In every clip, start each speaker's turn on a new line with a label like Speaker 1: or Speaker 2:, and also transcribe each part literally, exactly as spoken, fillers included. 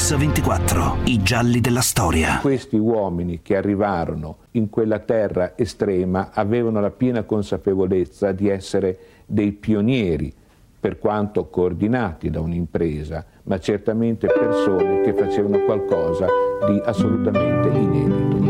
Speaker 1: Mix ventiquattro, i gialli della storia.
Speaker 2: Questi uomini che arrivarono in quella terra estrema avevano la piena consapevolezza di essere dei pionieri, per quanto coordinati da un'impresa, ma certamente persone che facevano qualcosa di assolutamente inedito.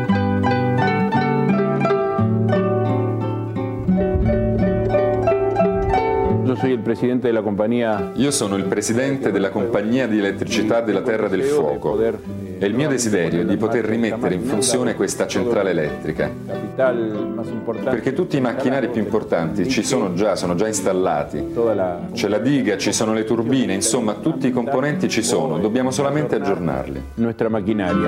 Speaker 3: Io sono il presidente della compagnia.
Speaker 4: Io sono il presidente della compagnia di elettricità della Terra del Fuoco e il mio desiderio è di poter rimettere in funzione questa centrale elettrica, perché tutti i macchinari più importanti ci sono già, sono già installati. C'è la diga, ci sono le turbine, insomma tutti i componenti ci sono, dobbiamo solamente aggiornarli.
Speaker 3: Nostra macchinaria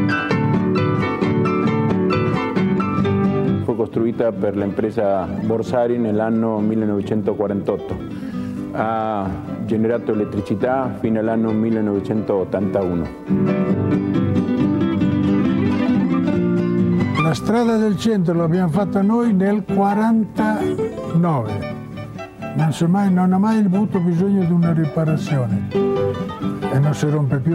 Speaker 3: fu costruita per l'impresa Borsari nell'anno millenovecentoquarantotto. Ha generato elettricità fino all'anno millenovecentottantuno.
Speaker 5: La strada del centro l'abbiamo fatta noi nel quarantanove. Non, so mai, non ha mai avuto bisogno di una riparazione e non si rompe più.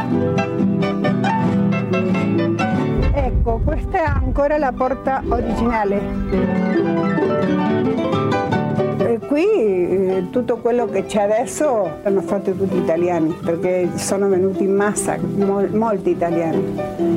Speaker 6: Ecco, questa è ancora la porta originale. E qui eh, tutto quello che c'è adesso hanno fatto tutti italiani, perché sono venuti in massa, mol, molti italiani.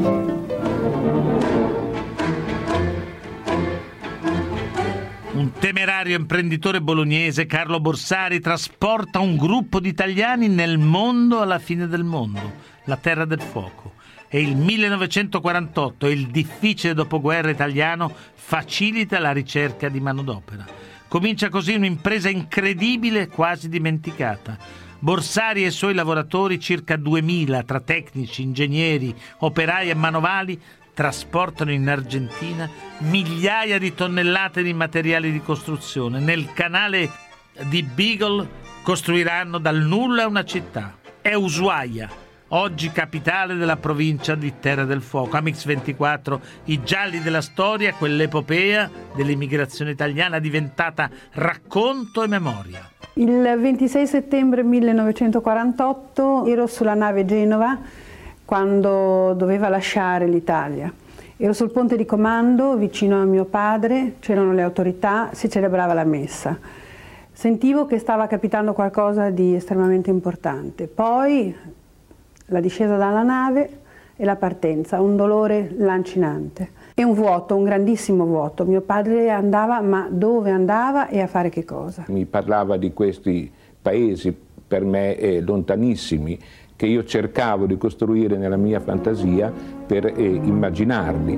Speaker 7: Un temerario imprenditore bolognese, Carlo Borsari, trasporta un gruppo di italiani nel mondo alla fine del mondo, la Terra del Fuoco. E il millenovecentoquarantotto, il difficile dopoguerra italiano, facilita la ricerca di manodopera. Comincia così un'impresa incredibile, quasi dimenticata. Borsari e i suoi lavoratori, circa duemila, tra tecnici, ingegneri, operai e manovali, trasportano in Argentina migliaia di tonnellate di materiali di costruzione. Nel canale di Beagle costruiranno dal nulla una città. È Ushuaia, oggi capitale della provincia di Terra del Fuoco. A Mix ventiquattro, i gialli della storia, quell'epopea dell'immigrazione italiana diventata racconto e memoria.
Speaker 6: Il ventisei settembre millenovecentoquarantotto ero sulla nave Genova quando doveva lasciare l'Italia. Ero sul ponte di comando vicino a mio padre, c'erano le autorità, si celebrava la messa. Sentivo che stava capitando qualcosa di estremamente importante. Poi la discesa dalla nave e la partenza, un dolore lancinante. E un vuoto, un grandissimo vuoto. Mio padre andava, ma dove andava e a fare che cosa?
Speaker 2: Mi parlava di questi paesi per me eh, lontanissimi, che io cercavo di costruire nella mia fantasia per eh, immaginarli.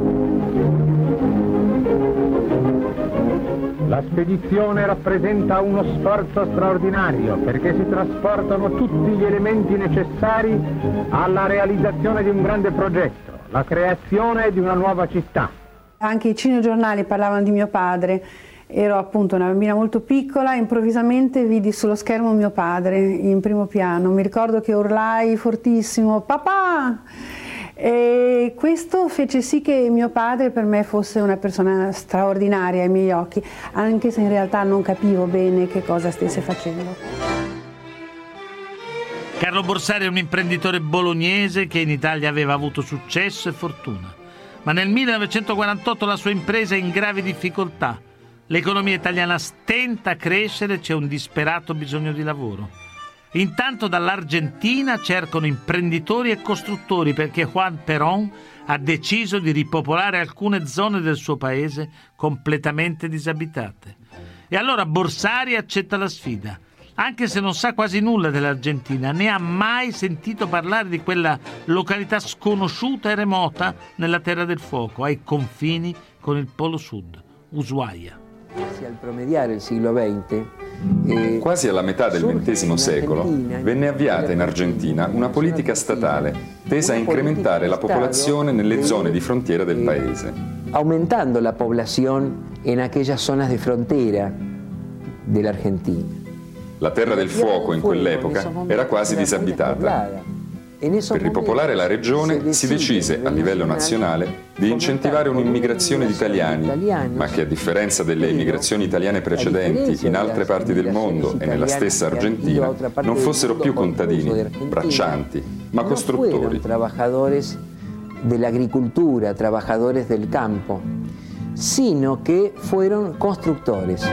Speaker 8: La spedizione rappresenta uno sforzo straordinario perché si trasportano tutti gli elementi necessari alla realizzazione di un grande progetto, la creazione di una nuova città.
Speaker 6: Anche i cinegiornali parlavano di mio padre. Ero appunto una bambina molto piccola, improvvisamente vidi sullo schermo mio padre in primo piano. Mi ricordo che urlai fortissimo "Papà!" E questo fece sì che mio padre per me fosse una persona straordinaria ai miei occhi, anche se in realtà non capivo bene che cosa stesse facendo.
Speaker 7: Carlo Borsari è un imprenditore bolognese che in Italia aveva avuto successo e fortuna, ma nel millenovecentoquarantotto la sua impresa è in gravi difficoltà. L'economia italiana stenta a crescere, c'è un disperato bisogno di lavoro. Intanto dall'Argentina cercano imprenditori e costruttori perché Juan Perón ha deciso di ripopolare alcune zone del suo paese completamente disabitate. E allora Borsari accetta la sfida, anche se non sa quasi nulla dell'Argentina, né ha mai sentito parlare di quella località sconosciuta e remota nella Terra del Fuoco, ai confini con il Polo Sud, Ushuaia.
Speaker 9: Al promediare il siglo venti,
Speaker 4: eh, quasi alla metà del ventesimo secolo venne avviata in Argentina una politica statale tesa a incrementare la popolazione nelle zone di frontiera del paese,
Speaker 9: aumentando la poblazione in aquellas zonas de frontera dell'Argentina.
Speaker 4: La Terra del Fuoco in quell'epoca era quasi disabitata. Per ripopolare la regione si decise a livello nazionale di incentivare un'immigrazione di italiani, ma che a differenza delle immigrazioni italiane precedenti in altre parti del mondo e nella stessa Argentina non fossero più contadini, braccianti, ma costruttori.
Speaker 9: Trabajadores dell'agricoltura, trabajadores del campo, sino che fueron constructores.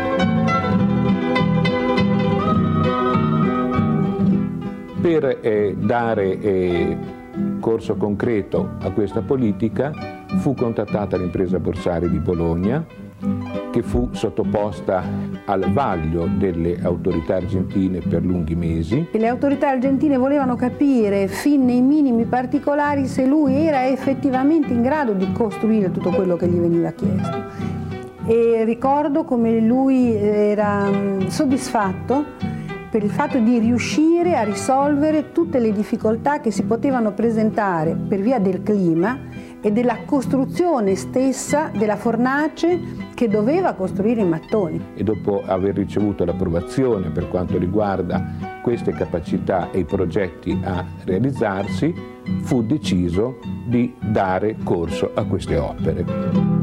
Speaker 2: Per eh, dare eh, corso concreto a questa politica fu contattata l'impresa Borsari di Bologna, che fu sottoposta al vaglio delle autorità argentine per lunghi mesi.
Speaker 6: Le autorità argentine volevano capire fin nei minimi particolari se lui era effettivamente in grado di costruire tutto quello che gli veniva chiesto. E ricordo come lui era soddisfatto per il fatto di riuscire a risolvere tutte le difficoltà che si potevano presentare per via del clima e della costruzione stessa della fornace che doveva costruire i mattoni.
Speaker 2: E dopo aver ricevuto l'approvazione per quanto riguarda queste capacità e i progetti a realizzarsi, fu deciso di dare corso a queste opere.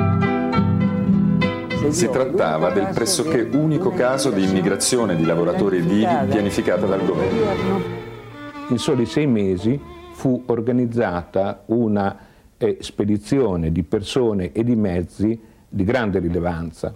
Speaker 4: Si trattava del pressoché unico caso di immigrazione di lavoratori edili pianificata dal governo.
Speaker 2: In soli sei mesi fu organizzata una eh, spedizione di persone e di mezzi di grande rilevanza.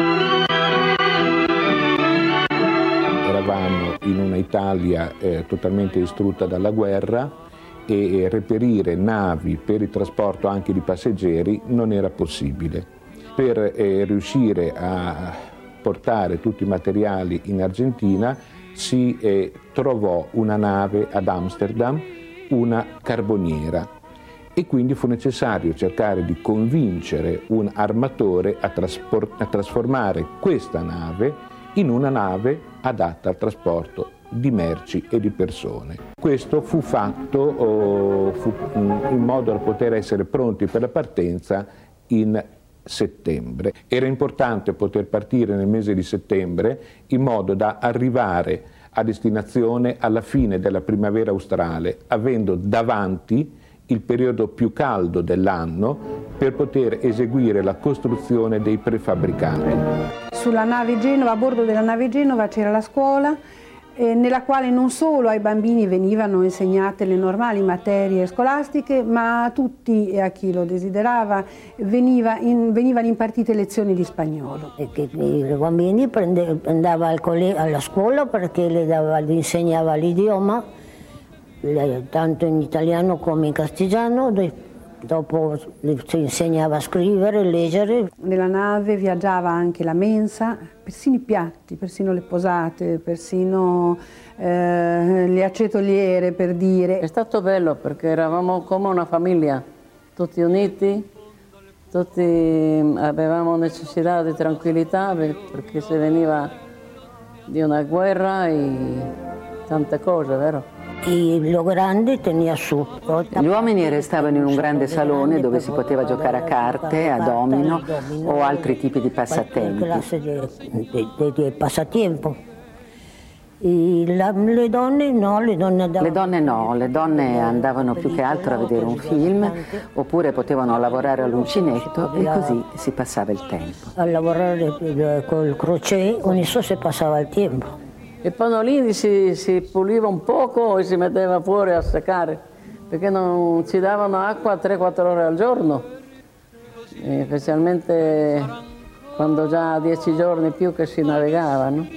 Speaker 2: Eravamo in una Italia eh, totalmente distrutta dalla guerra e reperire navi per il trasporto anche di passeggeri non era possibile. Per eh, riuscire a portare tutti i materiali in Argentina si eh, trovò una nave ad Amsterdam, una carboniera, e quindi fu necessario cercare di convincere un armatore a, a trasformare questa nave in una nave adatta al trasporto di merci e di persone. Questo fu fatto oh, fu, in modo da poter essere pronti per la partenza in settembre. Era importante poter partire nel mese di settembre in modo da arrivare a destinazione alla fine della primavera australe, avendo davanti il periodo più caldo dell'anno per poter eseguire la costruzione dei prefabbricati.
Speaker 6: Sulla nave Genova, a bordo della nave Genova c'era la scuola eh, nella quale non solo ai bambini venivano insegnate le normali materie scolastiche, ma a tutti e a chi lo desiderava veniva in, venivano impartite lezioni di spagnolo.
Speaker 10: E che i bambini prende, andava al colle- alla scuola perché le, dava, le insegnava l'idioma, le, tanto in italiano come in castigliano. Dopo si insegnava a scrivere, leggere.
Speaker 6: Nella nave viaggiava anche la mensa, persino i piatti, persino le posate, persino eh, le acetoliere, per dire.
Speaker 11: È stato bello perché eravamo come una famiglia, tutti uniti, tutti avevamo necessità di tranquillità perché si veniva di una guerra e tante cose, vero?
Speaker 10: Gli
Speaker 12: uomini restavano in un grande salone dove si poteva giocare a carte, a domino o altri tipi di passatempi.
Speaker 10: Di passatempo. Le donne no, le donne andavano...
Speaker 12: Le donne no, le donne andavano più che altro a vedere un film oppure potevano lavorare all'uncinetto e così si passava il tempo.
Speaker 10: A lavorare col crochet, con eso si passava il tempo.
Speaker 11: I pannolini si, si puliva un poco e si metteva fuori a seccare, perché non ci davano acqua tre quattro ore al giorno, e specialmente quando già dieci giorni più che si navigava, no?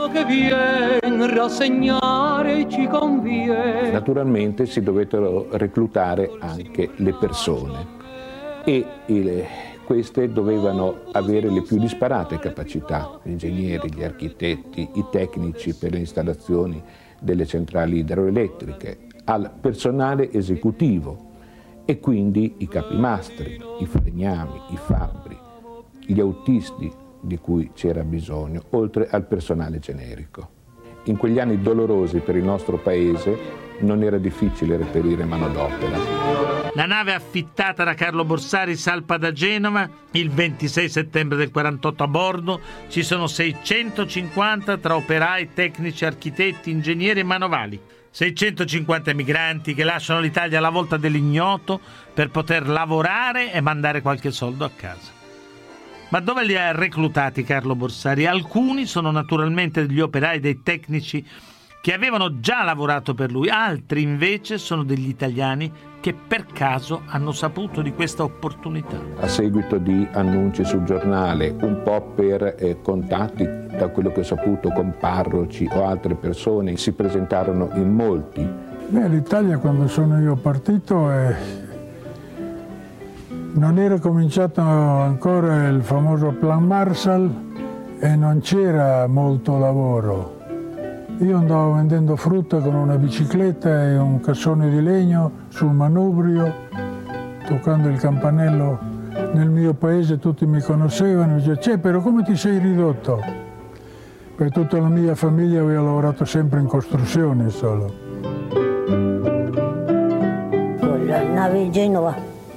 Speaker 2: Naturalmente si dovettero reclutare anche le persone e il queste dovevano avere le più disparate capacità, gli ingegneri, gli architetti, i tecnici per le installazioni delle centrali idroelettriche, al personale esecutivo e quindi i capimastri, i falegnami, i fabbri, gli autisti di cui c'era bisogno, oltre al personale generico. In quegli anni dolorosi per il nostro paese non era difficile reperire manodopera.
Speaker 7: La nave affittata da Carlo Borsari salpa da Genova il ventisei settembre del quarantotto. A bordo ci sono seicentocinquanta tra operai, tecnici, architetti, ingegneri e manovali. seicentocinquanta migranti che lasciano l'Italia alla volta dell'ignoto per poter lavorare e mandare qualche soldo a casa. Ma dove li ha reclutati Carlo Borsari? Alcuni sono naturalmente degli operai, dei tecnici che avevano già lavorato per lui, altri invece sono degli italiani che per caso hanno saputo di questa opportunità.
Speaker 2: A seguito di annunci sul giornale, un po' per eh, contatti, da quello che ho saputo, con parroci o altre persone, si presentarono in molti.
Speaker 5: Beh, l'Italia quando sono io partito eh, non era cominciato ancora il famoso Plan Marshall e non c'era molto lavoro. Io andavo vendendo frutta con una bicicletta e un cassone di legno sul manubrio, toccando il campanello. Nel mio paese tutti mi conoscevano, mi dicevano: "C'è, però come ti sei ridotto?" Per tutta la mia famiglia avevo lavorato sempre in costruzione solo.
Speaker 10: Con la nave Genova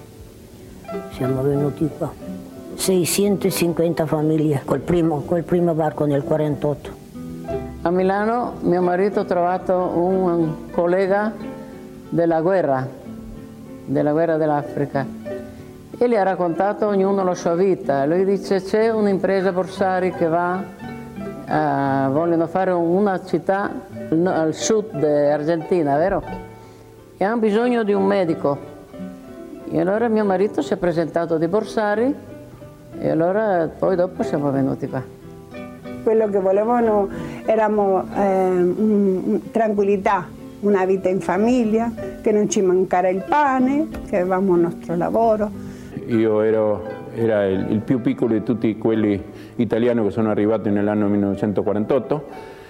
Speaker 10: siamo venuti qua, seicentocinquanta famiglie, col primo, col primo barco nel quarantotto.
Speaker 11: A Milano mio marito ha trovato un collega della guerra, della guerra dell'Africa, e gli ha raccontato ognuno la sua vita. Lui dice: c'è un'impresa Borsari che va, uh, vogliono fare una città al sud dell'Argentina, vero? E hanno bisogno di un medico. E allora mio marito si è presentato di Borsari e allora poi dopo siamo venuti qua.
Speaker 13: Quello che volevano erano eh, un, tranquillità, una vita in famiglia, che non ci mancara il pane, che avevamo il nostro lavoro.
Speaker 3: Io ero era il, il più piccolo di tutti quelli italiani che sono arrivati nell'anno millenovecentoquarantotto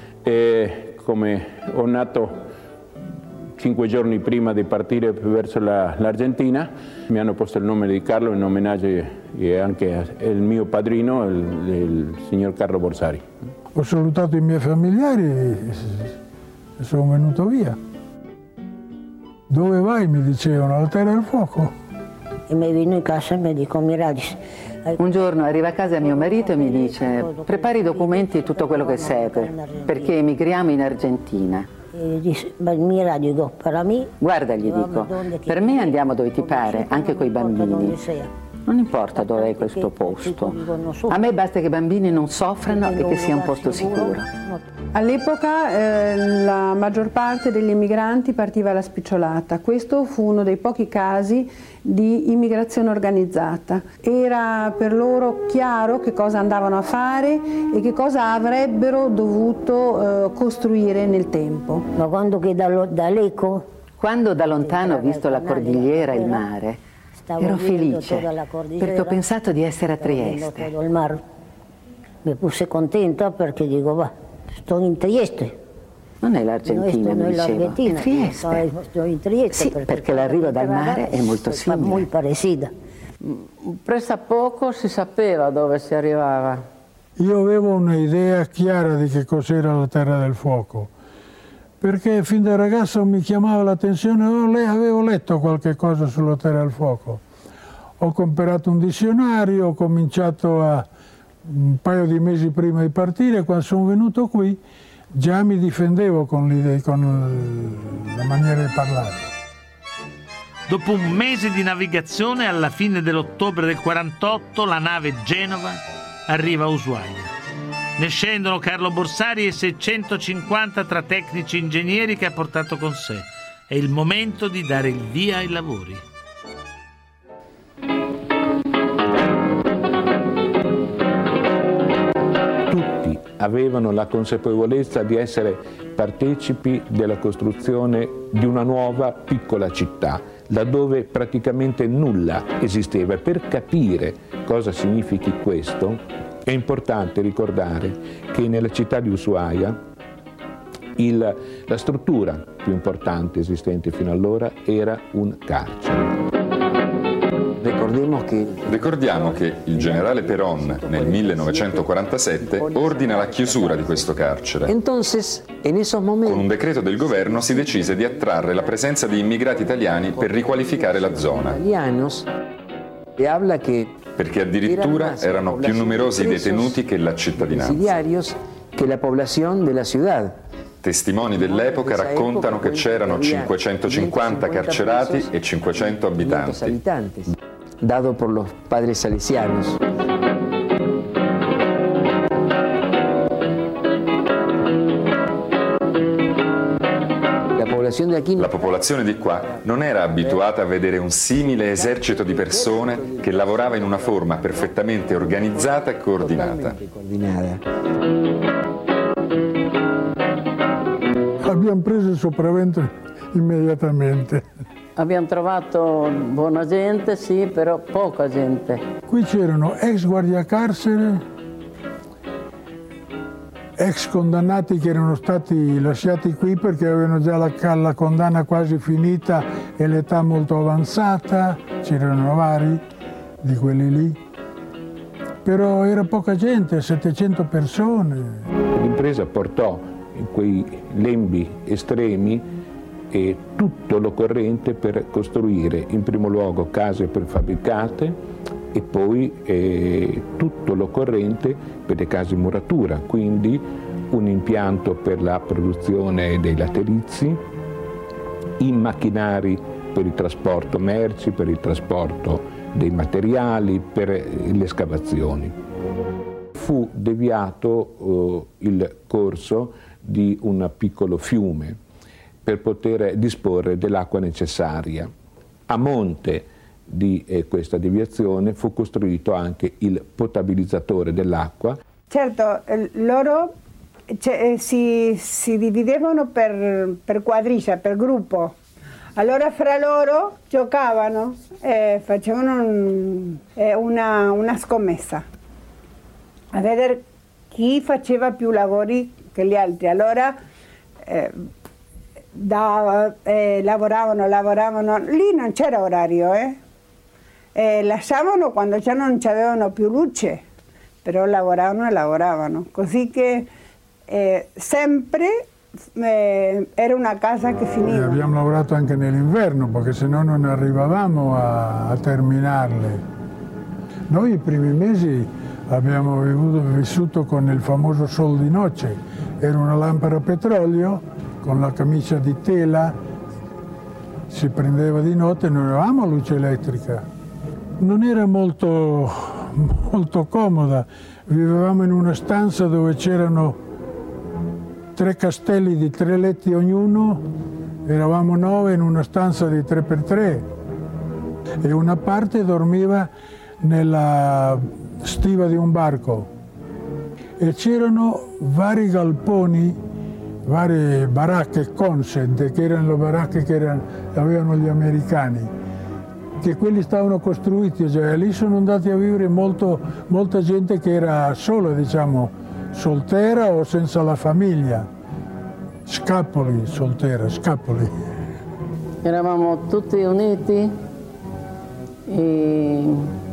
Speaker 3: e come ho nato cinque giorni prima di partire verso la, l'Argentina, mi hanno posto il nome di Carlo in omaggio e anche al mio padrino, il, il signor Carlo Borsari.
Speaker 5: Ho salutato i miei familiari e sono venuto via. Dove vai? Mi dicevano, alla Terra del Fuoco.
Speaker 10: E mi vino in casa e mi dico: Miradis.
Speaker 12: Un giorno arriva a casa mio marito e mi dice: prepari i documenti e tutto quello che serve, perché emigriamo in Argentina.
Speaker 10: E dice: Mira, dico, per me...
Speaker 12: Guarda, gli dico, per me andiamo dove ti pare, anche coi bambini. Non importa dove è questo posto. A me basta che i bambini non soffrano e che sia un posto sicuro.
Speaker 6: All'epoca eh, la maggior parte degli emigranti partiva alla spicciolata. Questo fu uno dei pochi casi di immigrazione organizzata. Era per loro chiaro che cosa andavano a fare e che cosa avrebbero dovuto eh, costruire nel tempo.
Speaker 10: Ma quando che da, da l'eco?
Speaker 12: Quando da lontano ho visto la cordigliera e il mare, ero felice perché ho pensato di essere a Trieste.
Speaker 10: Mi puse contenta perché dico, va, sto in Trieste.
Speaker 12: Non è l'Argentina, mi dicevo, è Trieste.
Speaker 10: Sto in Trieste.
Speaker 12: Sì, perché, perché l'arrivo dal mare è molto simile.
Speaker 10: Molto parecida.
Speaker 11: Presto a poco si sapeva dove si arrivava.
Speaker 5: Io avevo un'idea chiara di che cos'era la Terra del Fuoco, perché fin da ragazzo mi chiamava l'attenzione, oh, avevo letto qualche cosa sulla Terra del Fuoco. Ho comprato un dizionario, ho cominciato a, un paio di mesi prima di partire, quando sono venuto qui già mi difendevo con, l'idea, con la maniera di parlare.
Speaker 7: Dopo un mese di navigazione, alla fine dell'ottobre del quarantotto, la nave Genova arriva a Ushuaia. Ne scendono Carlo Borsari e seicentocinquanta tra tecnici e ingegneri che ha portato con sé. È il momento di dare il via ai lavori.
Speaker 2: Tutti avevano la consapevolezza di essere partecipi della costruzione di una nuova piccola città, laddove praticamente nulla esisteva. Per capire cosa significhi questo, è importante ricordare che nella città di Ushuaia il, la struttura più importante esistente fino allora era un carcere.
Speaker 4: Che... Ricordiamo che il generale Perón nel millenovecentoquarantasette ordina la chiusura di questo carcere.
Speaker 9: Entonces, en esos momentos...
Speaker 4: Con un decreto del governo si decise di attrarre la presenza di immigrati italiani per riqualificare la zona. Perché addirittura erano più numerosi i detenuti che la cittadinanza.
Speaker 9: Che la población de la ciudad.
Speaker 4: Testimoni dell'epoca raccontano che c'erano cinquecentocinquanta carcerati e cinquecento abitanti.
Speaker 9: Dato por los padres salesianos.
Speaker 4: La popolazione di qua non era abituata a vedere un simile esercito di persone che lavorava in una forma perfettamente organizzata e coordinata.
Speaker 5: Abbiamo preso il sopravvento immediatamente.
Speaker 11: Abbiamo trovato buona gente, sì, però poca gente.
Speaker 5: Qui c'erano ex guardiacarcere, ex condannati che erano stati lasciati qui perché avevano già la, la condanna quasi finita e l'età molto avanzata, c'erano vari di quelli lì, però era poca gente, settecento persone.
Speaker 2: L'impresa portò in quei lembi estremi e tutto l'occorrente per costruire in primo luogo case prefabbricate e poi eh, tutto l'occorrente per le case in muratura, quindi un impianto per la produzione dei laterizi, i macchinari per il trasporto merci, per il trasporto dei materiali, per le scavazioni. Fu deviato eh, il corso di un piccolo fiume per poter disporre dell'acqua necessaria. A monte di eh, questa deviazione fu costruito anche il potabilizzatore dell'acqua.
Speaker 13: Certo, loro cioè, si, si dividevano per, per quadriglia, per gruppo. Allora fra loro giocavano e facevano un, eh, una, una scommessa a vedere chi faceva più lavori che gli altri. Allora eh, da, eh, lavoravano, lavoravano, lì non c'era orario, eh? Eh, lasciavano quando già non c'avevano più luce, però lavoravano e lavoravano, così che eh, sempre eh, era una casa che finiva.
Speaker 5: E abbiamo lavorato anche nell'inverno perché se no non arrivavamo a, a terminarle. Noi i primi mesi abbiamo vivuto, vissuto con il famoso sol di noce, era una lampada a petrolio con la camicia di tela, si prendeva di notte e non avevamo luce elettrica. Non era molto, molto comoda, vivevamo in una stanza dove c'erano tre castelli di tre letti ognuno, eravamo nove in una stanza di tre per tre e una parte dormiva nella stiva di un barco e c'erano vari galponi, varie baracche consent, che erano le baracche che erano, avevano gli americani, che quelli stavano costruiti, cioè lì sono andati a vivere molto, molta gente che era sola, diciamo, soltera o senza la famiglia. Scapoli, soltera, scapoli.
Speaker 11: Eravamo tutti uniti e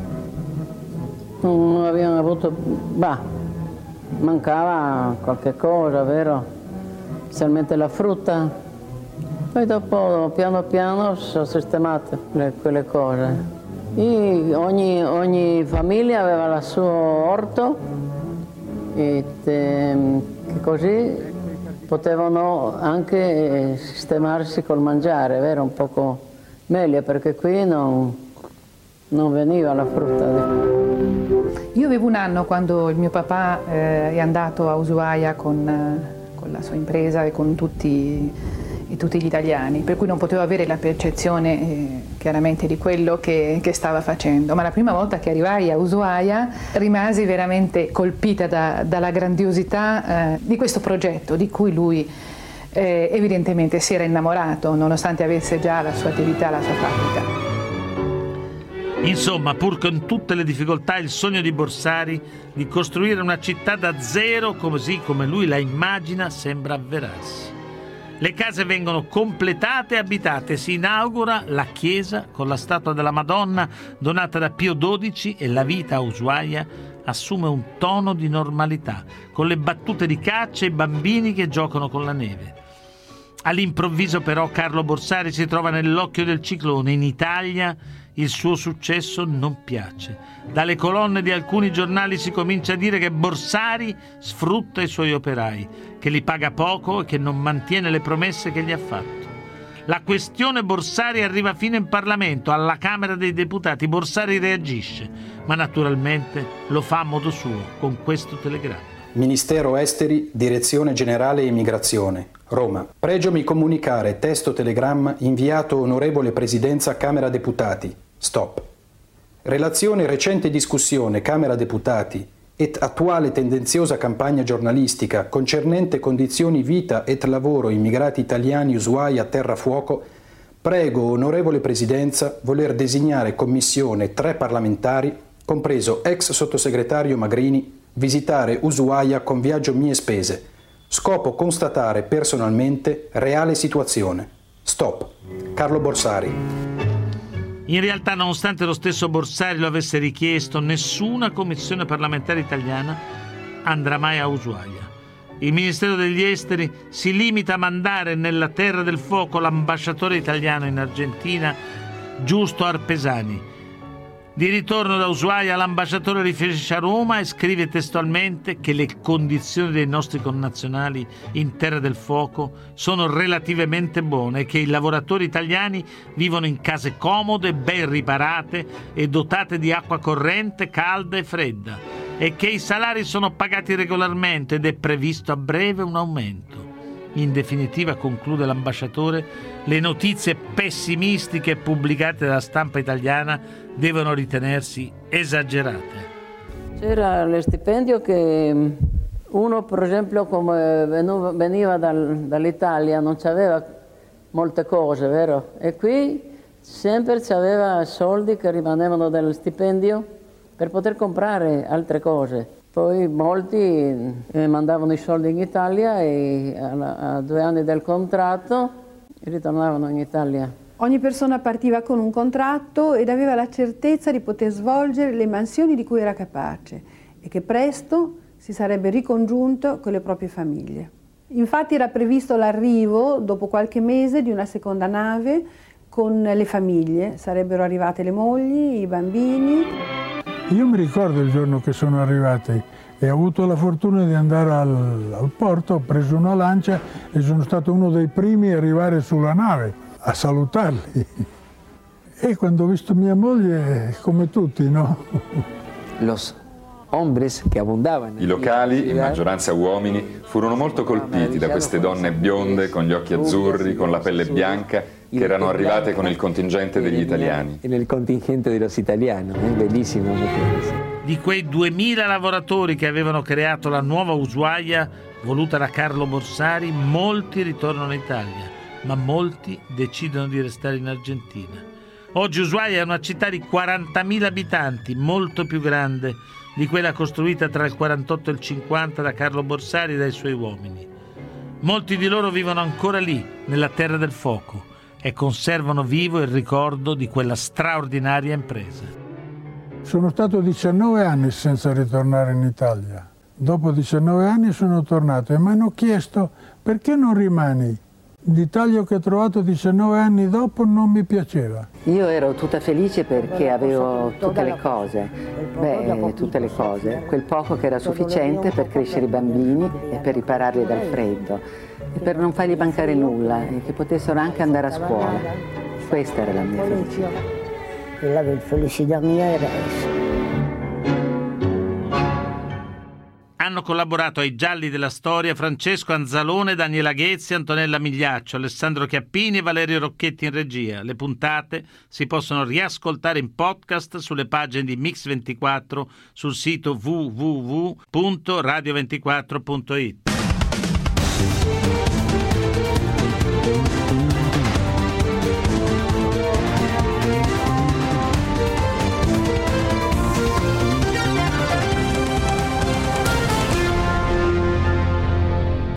Speaker 11: non abbiamo avuto, bah, mancava qualche cosa, vero? Specialmente la frutta. Poi dopo piano piano sono sistemate le, quelle cose. E ogni, ogni famiglia aveva il suo orto e te, che così potevano anche sistemarsi col mangiare, vero? Un poco meglio perché qui non, non veniva la frutta.
Speaker 14: Io avevo un anno quando il mio papà eh, è andato a Ushuaia con, eh, con la sua impresa e con tutti, e tutti gli italiani, per cui non potevo avere la percezione eh, chiaramente di quello che, che stava facendo. Ma la prima volta che arrivai a Ushuaia rimasi veramente colpita da, dalla grandiosità eh, di questo progetto, di cui lui eh, evidentemente si era innamorato, nonostante avesse già la sua attività, la sua fabbrica.
Speaker 7: Insomma, pur con tutte le difficoltà, il sogno di Borsari di costruire una città da zero, così come lui la immagina, sembra avverarsi. Le case vengono completate e abitate, si inaugura la chiesa con la statua della Madonna donata da Pio dodici e la vita a Ushuaia assume un tono di normalità, con le battute di caccia e i bambini che giocano con la neve. All'improvviso però Carlo Borsari si trova nell'occhio del ciclone in Italia il suo successo non piace. Dalle colonne di alcuni giornali si comincia a dire che Borsari sfrutta i suoi operai, che li paga poco e che non mantiene le promesse che gli ha fatto. La questione Borsari arriva fino in Parlamento, alla Camera dei Deputati. Borsari reagisce, ma naturalmente lo fa a modo suo, con questo telegramma.
Speaker 15: Ministero Esteri, Direzione Generale Immigrazione, Roma. Pregiomi comunicare testo telegramma inviato onorevole Presidenza Camera Deputati. Stop. Relazione recente discussione Camera Deputati et attuale tendenziosa campagna giornalistica concernente condizioni vita et lavoro immigrati italiani usuai a terrafuoco, prego onorevole Presidenza voler designare commissione tre parlamentari, compreso ex sottosegretario Magrini, visitare Ushuaia con viaggio mie spese. Scopo constatare personalmente reale situazione. Stop. Carlo Borsari.
Speaker 7: In realtà, nonostante lo stesso Borsari lo avesse richiesto, nessuna commissione parlamentare italiana andrà mai a Ushuaia. Il Ministero degli Esteri si limita a mandare nella terra del fuoco l'ambasciatore italiano in Argentina, Giusto Arpesani. Di ritorno da Ushuaia, l'ambasciatore riferisce a Roma e scrive testualmente che le condizioni dei nostri connazionali in terra del fuoco sono relativamente buone e che i lavoratori italiani vivono in case comode, ben riparate e dotate di acqua corrente, calda e fredda, e che i salari sono pagati regolarmente ed è previsto a breve un aumento. In definitiva, conclude l'ambasciatore, le notizie pessimistiche pubblicate dalla stampa italiana devono ritenersi esagerate.
Speaker 11: C'era lo stipendio che uno, per esempio, come veniva dal, dall'Italia, non c'aveva molte cose, vero? E qui sempre c'aveva soldi che rimanevano dallo stipendio per poter comprare altre cose. Poi molti eh, mandavano i soldi in Italia e a, a due anni del contratto ritornavano in Italia.
Speaker 6: Ogni persona partiva con un contratto ed aveva la certezza di poter svolgere le mansioni di cui era capace e che presto si sarebbe ricongiunto con le proprie famiglie. Infatti era previsto l'arrivo, dopo qualche mese, di una seconda nave con le famiglie. Sarebbero arrivate le mogli, i bambini.
Speaker 5: Io mi ricordo il giorno che sono arrivati e ho avuto la fortuna di andare al, al porto, ho preso una lancia e sono stato uno dei primi a arrivare sulla nave a salutarli. E quando ho visto mia moglie, come tutti, no?
Speaker 9: Los hombres che abbondavano.
Speaker 4: I locali, in maggioranza uomini, furono molto colpiti da queste donne bionde con gli occhi azzurri, con la pelle bianca, che erano arrivate con il contingente degli italiani.
Speaker 9: E nel contingente degli italiani, è bellissimo.
Speaker 7: Di quei duemila lavoratori che avevano creato la nuova Ushuaia, voluta da Carlo Borsari, molti ritornano in Italia, ma molti decidono di restare in Argentina. Oggi Ushuaia è una città di quarantamila abitanti, molto più grande di quella costruita tra il quarantotto e il cinquanta da Carlo Borsari e dai suoi uomini. Molti di loro vivono ancora lì, nella terra del fuoco, e conservano vivo il ricordo di quella straordinaria impresa.
Speaker 5: Sono stato diciannove anni senza ritornare in Italia. Dopo diciannove anni sono tornato e mi hanno chiesto perché non rimani. L'Italia che ho trovato diciannove anni dopo non mi piaceva.
Speaker 12: Io ero tutta felice perché avevo tutte le cose, beh, tutte le cose, quel poco che era sufficiente per crescere i bambini e per ripararli dal freddo e per non fargli mancare nulla e che potessero anche andare a scuola. Questa era la mia felicità.
Speaker 10: La felicità mia era essa.
Speaker 7: Hanno collaborato ai Gialli della Storia Francesco Anzalone, Daniela Ghezzi, Antonella Migliaccio, Alessandro Chiappini e Valerio Rocchetti in regia. Le puntate si possono riascoltare in podcast sulle pagine di Mix ventiquattro sul sito w w w punto radio ventiquattro punto it.